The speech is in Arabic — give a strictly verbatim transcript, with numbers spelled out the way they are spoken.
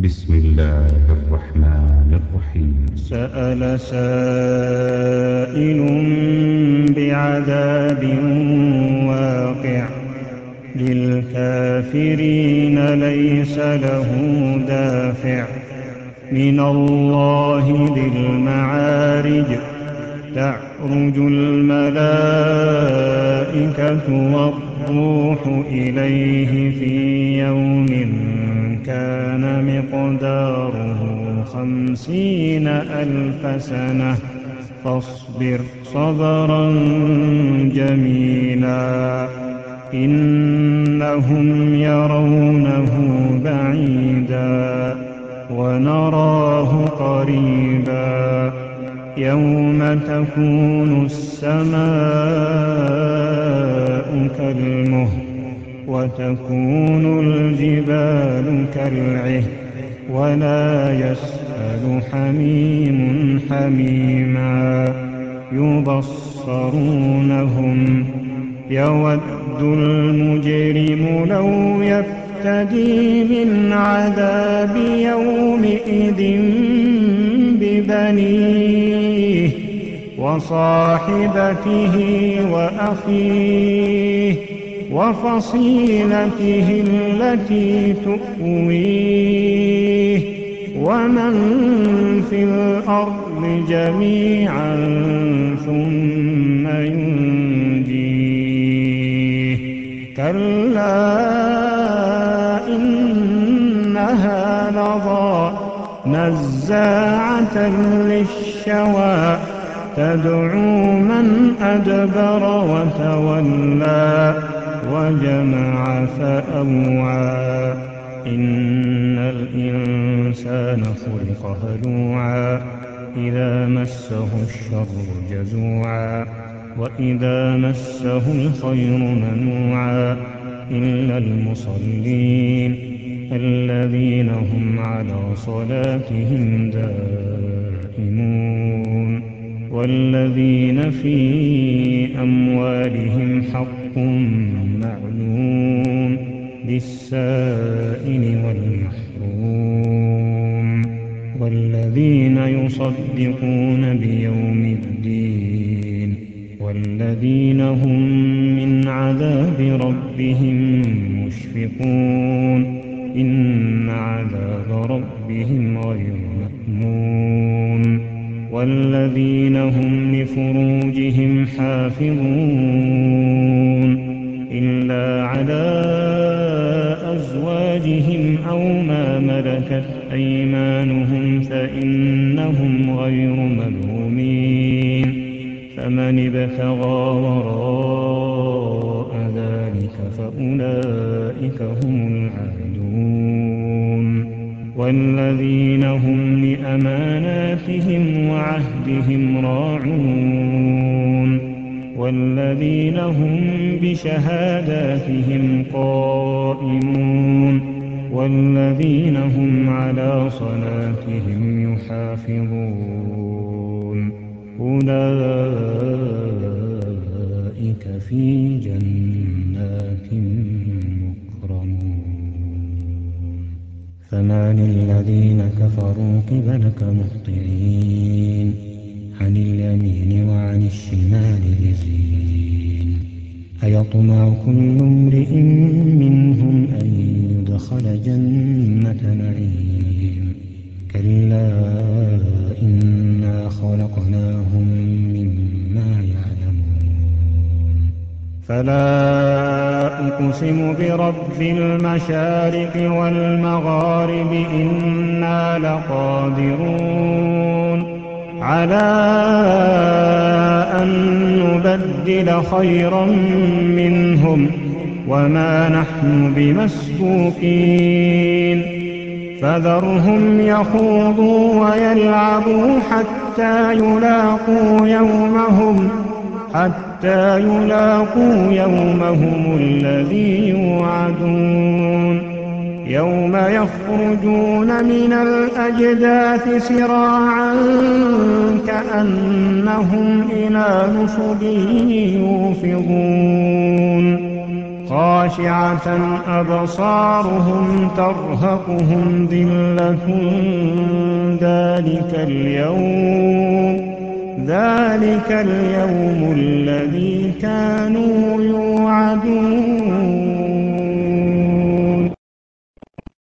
بسم الله الرحمن الرحيم. سأل سائل بعذاب واقع للكافرين ليس له دافع من الله ذي المعارج تعرج الملائكة والروح إليه في يوم كان مقداره خمسين ألف سنة فاصبر صبرا جميلا إنهم يرونه بعيدا ونراه قريبا يوم تكون السماء كالمهل وتكون الجبال كالعهن ولا يسأل حميم حميما يبصرونهم يود المجرم لو يفتدي من عذاب يومئذ ببنيه وصاحبته وأخيه وفصيلته التي تؤويه ومن في الأرض جميعا ثم ينجيه كلا إنها لظى نزاعة للشوى تدعو من أدبر وتولى وجمع فأوعى إن الإنسان خلق هلوعا إذا مسه الشر جزوعا وإذا مسه الخير منوعا إلا المصلين الذين هم على صلاتهم دائمون والذين في أموالهم حق معلوم للسائل والمحروم والذين يصدقون بيوم الدين والذين هم من عذاب ربهم مشفقون إن عذاب ربهم غير مأمون والذين هم لفروجهم حافظون إلا على أزواجهم أو ما ملكت أيمانهم فإنهم غير ملومين فمن ابتغى وراء ذلك فأولئك هم العادون والذين هم لأماناتهم وعهدهم راعون والذين هم بشهاداتهم قائمون والذين هم على صلاتهم يحافظون أولئك في جنات مكرمون فما للذين كفروا قبلك مهطعين عن اليمين وعن الشمال عزين أيطمع كل امرئ منهم أن يدخل جنة نعيم كلا إنا خلقناهم مما يعلمون فلا أقسم برب المشارق والمغارب إنا لقادرون على أن نبدل خيرا منهم وما نحن بمسبوقين فذرهم يخوضوا ويلعبوا حتى يلاقوا يومهم حتى يلاقوا يومهم الذي يوعدون يوم يخرجون من الأجداث سراعا كأنهم إلى نصب يوفضون خاشعة أبصارهم ترهقهم ذلة ذلك اليوم ذلك اليوم الذي كانوا يوعدون